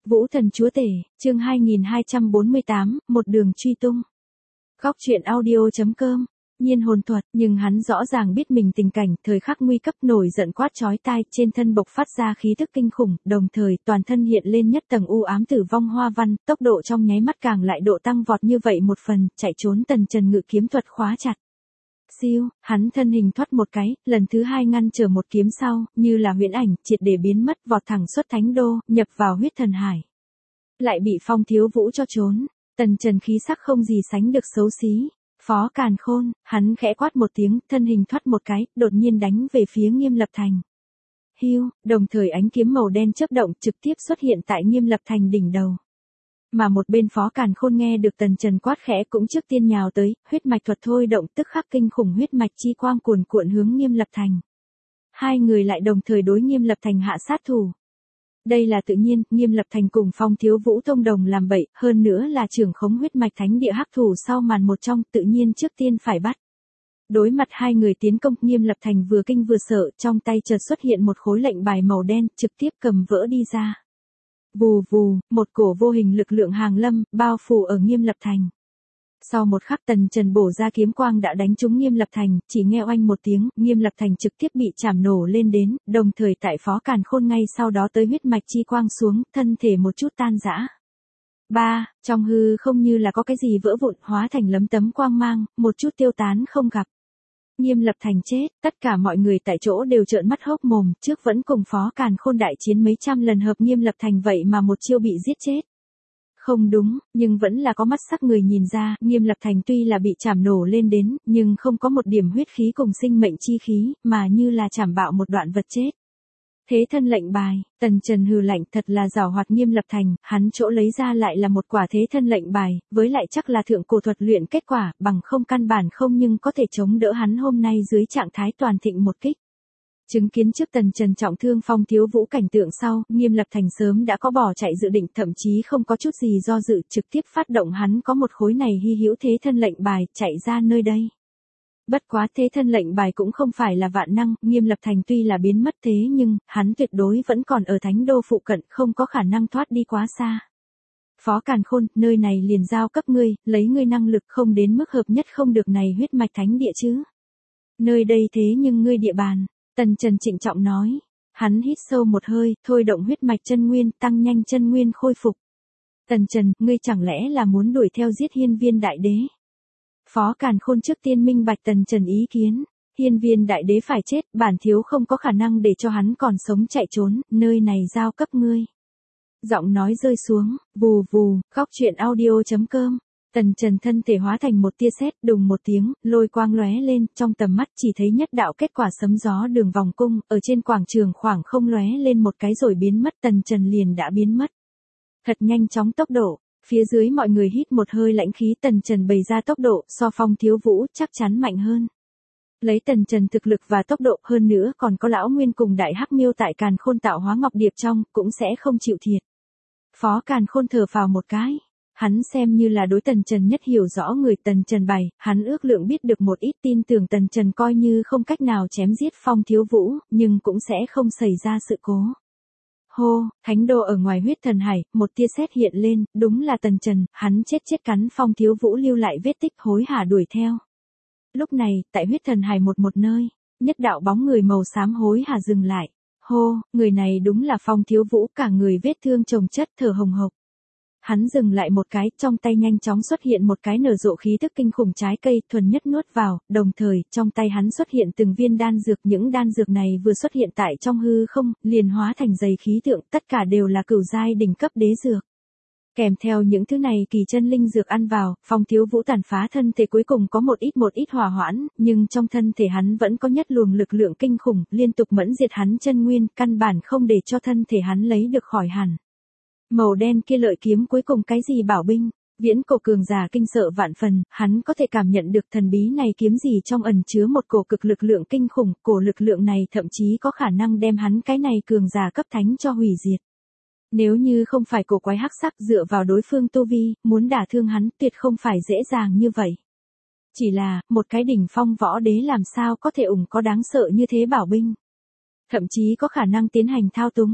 Vũ thần chúa tể, chương 2248, một đường truy tung. Góc truyện audio.com. Nhiên hồn thuật, nhưng hắn rõ ràng biết mình tình cảnh thời khắc nguy cấp, nổi giận quát chói tai, trên thân bộc phát ra khí tức kinh khủng, đồng thời toàn thân hiện lên nhất tầng u ám tử vong hoa văn, tốc độ trong nháy mắt càng lại độ tăng vọt như vậy một phần, chạy trốn Tần Trần ngự kiếm thuật khóa chặt. Siêu, hắn thân hình thoát một cái, lần thứ hai ngăn trở một kiếm sau, như là huyễn ảnh, triệt để biến mất, vọt thẳng xuất thánh đô, nhập vào huyết thần hải. Lại bị Phong Thiếu Vũ cho trốn, Tần Trần khí sắc không gì sánh được xấu xí. Phó Càn Khôn, hắn khẽ quát một tiếng, thân hình thoát một cái, đột nhiên đánh về phía Nghiêm Lập Thành. Hiu, đồng thời ánh kiếm màu đen chớp động trực tiếp xuất hiện tại Nghiêm Lập Thành đỉnh đầu. Mà một bên Phó Càn Khôn nghe được Tần Trần quát khẽ cũng trước tiên nhào tới, huyết mạch thuật thôi động tức khắc kinh khủng huyết mạch chi quang cuồn cuộn hướng Nghiêm Lập Thành. Hai người lại đồng thời đối Nghiêm Lập Thành hạ sát thủ. Đây là tự nhiên, Nghiêm Lập Thành cùng Phong Thiếu Vũ thông đồng làm bậy, hơn nữa là trưởng khống huyết mạch thánh địa hắc thủ sau màn một trong, tự nhiên trước tiên phải bắt. Đối mặt hai người tiến công, Nghiêm Lập Thành vừa kinh vừa sợ, trong tay chợt xuất hiện một khối lệnh bài màu đen, trực tiếp cầm vỡ đi ra. Vù vù, một cổ vô hình lực lượng hàng lâm, bao phủ ở Nghiêm Lập Thành. Sau một khắc Tần Trần bổ ra kiếm quang đã đánh trúng Nghiêm Lập Thành, chỉ nghe oanh một tiếng, Nghiêm Lập Thành trực tiếp bị chảm nổ lên đến, đồng thời tại Phó Càn Khôn ngay sau đó tới huyết mạch chi quang xuống, thân thể một chút tan rã. Trong hư không như là có cái gì vỡ vụn, hóa thành lấm tấm quang mang, một chút tiêu tán không gặp. Nghiêm Lập Thành chết, tất cả mọi người tại chỗ đều trợn mắt hốc mồm, trước vẫn cùng Phó Càn Khôn đại chiến mấy trăm lần hợp Nghiêm Lập Thành vậy mà một chiêu bị giết chết. Không đúng, nhưng vẫn là có mắt sắc người nhìn ra, Nghiêm Lập Thành tuy là bị chảm nổ lên đến, nhưng không có một điểm huyết khí cùng sinh mệnh chi khí, mà như là chảm bạo một đoạn vật chết. Thế thân lệnh bài, Tần Trần hừ lạnh, thật là giảo hoạt Nghiêm Lập Thành, hắn chỗ lấy ra lại là một quả thế thân lệnh bài, với lại chắc là thượng cổ thuật luyện kết quả, bằng không căn bản không nhưng có thể chống đỡ hắn hôm nay dưới trạng thái toàn thịnh một kích. Chứng kiến trước Tần Trần trọng thương Phong Thiếu Vũ cảnh tượng sau, Nghiêm Lập Thành sớm đã có bỏ chạy dự định, thậm chí không có chút gì do dự, trực tiếp phát động hắn có một khối này hy hữu thế thân lệnh bài, chạy ra nơi đây. Bất quá thế thân lệnh bài cũng không phải là vạn năng, Nghiêm Lập Thành tuy là biến mất thế nhưng, hắn tuyệt đối vẫn còn ở thánh đô phụ cận, không có khả năng thoát đi quá xa. Phó Càn Khôn, nơi này liền giao cấp ngươi, lấy ngươi năng lực không đến mức hợp nhất không được này huyết mạch thánh địa chứ. Nơi đây thế nhưng ngươi địa bàn. Tần Trần trịnh trọng nói, hắn hít sâu một hơi, thôi động huyết mạch chân nguyên, tăng nhanh chân nguyên khôi phục. Tần Trần, ngươi chẳng lẽ là muốn đuổi theo giết Hiên Viên Đại Đế? Phó Càn Khôn trước tiên minh bạch Tần Trần ý kiến, Hiên Viên Đại Đế phải chết, bản thiếu không có khả năng để cho hắn còn sống chạy trốn, nơi này giao cấp ngươi. Giọng nói rơi xuống, vù vù, góc truyện audio.com. Tần Trần thân thể hóa thành một tia sét, đùng một tiếng, lôi quang lóe lên, trong tầm mắt chỉ thấy nhất đạo kết quả sấm gió đường vòng cung, ở trên quảng trường khoảng không lóe lên một cái rồi biến mất, Tần Trần liền đã biến mất. Thật nhanh chóng tốc độ, phía dưới mọi người hít một hơi lãnh khí, Tần Trần bày ra tốc độ, so Phong Thiếu Vũ chắc chắn mạnh hơn. Lấy Tần Trần thực lực và tốc độ, hơn nữa còn có lão Nguyên cùng Đại Hắc Miêu tại Càn Khôn tạo hóa ngọc điệp trong, cũng sẽ không chịu thiệt. Phó Càn Khôn thở phào một cái. Hắn xem như là đối Tần Trần nhất hiểu rõ người, Tần Trần bày, hắn ước lượng biết được một ít, tin tưởng Tần Trần coi như không cách nào chém giết Phong Thiếu Vũ, nhưng cũng sẽ không xảy ra sự cố. Hô, thánh đô ở ngoài huyết thần hải, một tia sét hiện lên, đúng là Tần Trần, hắn chết cắn Phong Thiếu Vũ lưu lại vết tích, hối hả đuổi theo. Lúc này, tại huyết thần hải một nơi, nhất đạo bóng người màu xám hối hả dừng lại. Hô, người này đúng là Phong Thiếu Vũ, cả người vết thương chồng chất, thở hồng hộc. Hắn dừng lại một cái, trong tay nhanh chóng xuất hiện một cái nở rộ khí tức kinh khủng trái cây, thuần nhất nuốt vào, đồng thời, trong tay hắn xuất hiện từng viên đan dược, những đan dược này vừa xuất hiện tại trong hư không, liền hóa thành dày khí tượng, tất cả đều là cửu giai đỉnh cấp đế dược. Kèm theo những thứ này kỳ chân linh dược ăn vào, Phong Thiếu Vũ tàn phá thân thể cuối cùng có một ít hòa hoãn, nhưng trong thân thể hắn vẫn có nhất luồng lực lượng kinh khủng, liên tục mẫn diệt hắn chân nguyên, căn bản không để cho thân thể hắn lấy được khỏi hẳn. Màu đen kia lợi kiếm cuối cùng cái gì bảo binh, viễn cổ cường giả kinh sợ vạn phần, hắn có thể cảm nhận được thần bí này kiếm gì trong ẩn chứa một cổ cực lực lượng kinh khủng, cổ lực lượng này thậm chí có khả năng đem hắn cái này cường giả cấp thánh cho hủy diệt. Nếu như không phải cổ quái hắc sắc dựa vào đối phương tu vi, muốn đả thương hắn tuyệt không phải dễ dàng như vậy. Chỉ là, một cái đỉnh phong võ đế làm sao có thể có đáng sợ như thế bảo binh. Thậm chí có khả năng tiến hành thao túng.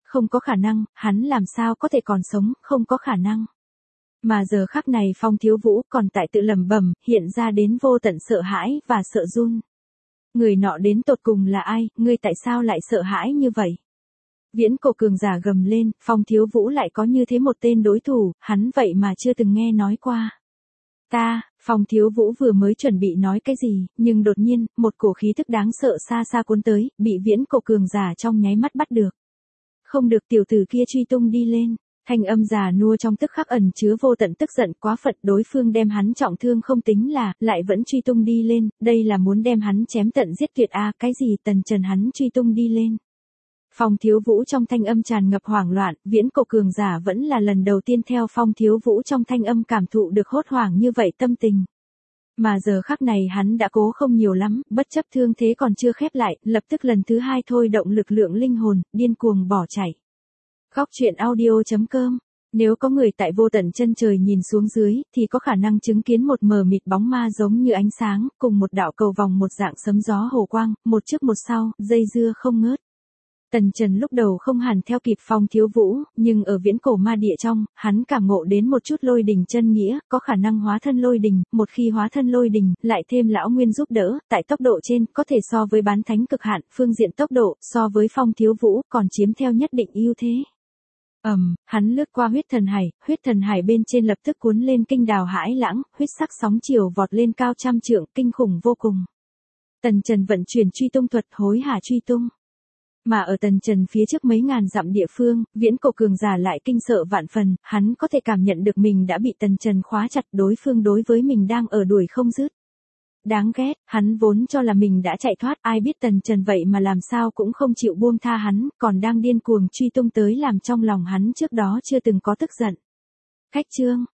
không có khả năng, hắn làm sao có thể còn sống, không có khả năng. Mà giờ khắc này Phong Thiếu Vũ còn tại tự lẩm bẩm, hiện ra đến vô tận sợ hãi và sợ run. Người nọ đến tột cùng là ai, ngươi tại sao lại sợ hãi như vậy? Viễn cổ cường giả gầm lên, Phong Thiếu Vũ lại có như thế một tên đối thủ, hắn vậy mà chưa từng nghe nói qua. Phong Thiếu Vũ vừa mới chuẩn bị nói cái gì, nhưng đột nhiên, một cổ khí thức đáng sợ xa xa cuốn tới, bị viễn cổ cường giả trong nháy mắt bắt được. Không được, tiểu tử kia truy tung đi lên. Thanh âm già nua trong tức khắc ẩn chứa vô tận tức giận, quá phận, đối phương đem hắn trọng thương không tính là, lại vẫn truy tung đi lên, đây là muốn đem hắn chém tận giết tuyệt a, cái gì Tần Trần hắn truy tung đi lên. Phong Thiếu Vũ trong thanh âm tràn ngập hoảng loạn, viễn cổ cường giả vẫn là lần đầu tiên theo Phong Thiếu Vũ trong thanh âm cảm thụ được hốt hoảng như vậy tâm tình. Mà giờ khắc này hắn đã cố không nhiều lắm, bất chấp thương thế còn chưa khép lại, lập tức lần thứ hai thôi động lực lượng linh hồn, điên cuồng bỏ chạy. Góc truyện audio.com. Nếu có người tại vô tận chân trời nhìn xuống dưới, thì có khả năng chứng kiến một mờ mịt bóng ma giống như ánh sáng, cùng một đạo cầu vòng một dạng sấm gió hồ quang, một trước một sau, dây dưa không ngớt. Tần Trần lúc đầu không hẳn theo kịp Phong Thiếu Vũ, nhưng ở viễn cổ ma địa trong, hắn cảm ngộ đến một chút lôi đình chân nghĩa, có khả năng hóa thân lôi đình, một khi hóa thân lôi đình, lại thêm lão nguyên giúp đỡ, tại tốc độ trên, có thể so với bán thánh cực hạn, phương diện tốc độ, so với Phong Thiếu Vũ, còn chiếm theo nhất định ưu thế. Hắn lướt qua huyết thần hải bên trên lập tức cuốn lên kinh đào hãi lãng, huyết sắc sóng chiều vọt lên cao trăm trượng, kinh khủng vô cùng. Tần Trần vận chuyển truy tung thuật hối hả truy tung. Mà ở Tần Trần phía trước mấy ngàn dặm địa phương, viễn cổ cường giả lại kinh sợ vạn phần, hắn có thể cảm nhận được mình đã bị Tần Trần khóa chặt, đối phương đối với mình đang ở đuổi không dứt. Đáng ghét, hắn vốn cho là mình đã chạy thoát, ai biết Tần Trần vậy mà làm sao cũng không chịu buông tha hắn, còn đang điên cuồng truy tung tới làm trong lòng hắn trước đó chưa từng có tức giận. Khách chương,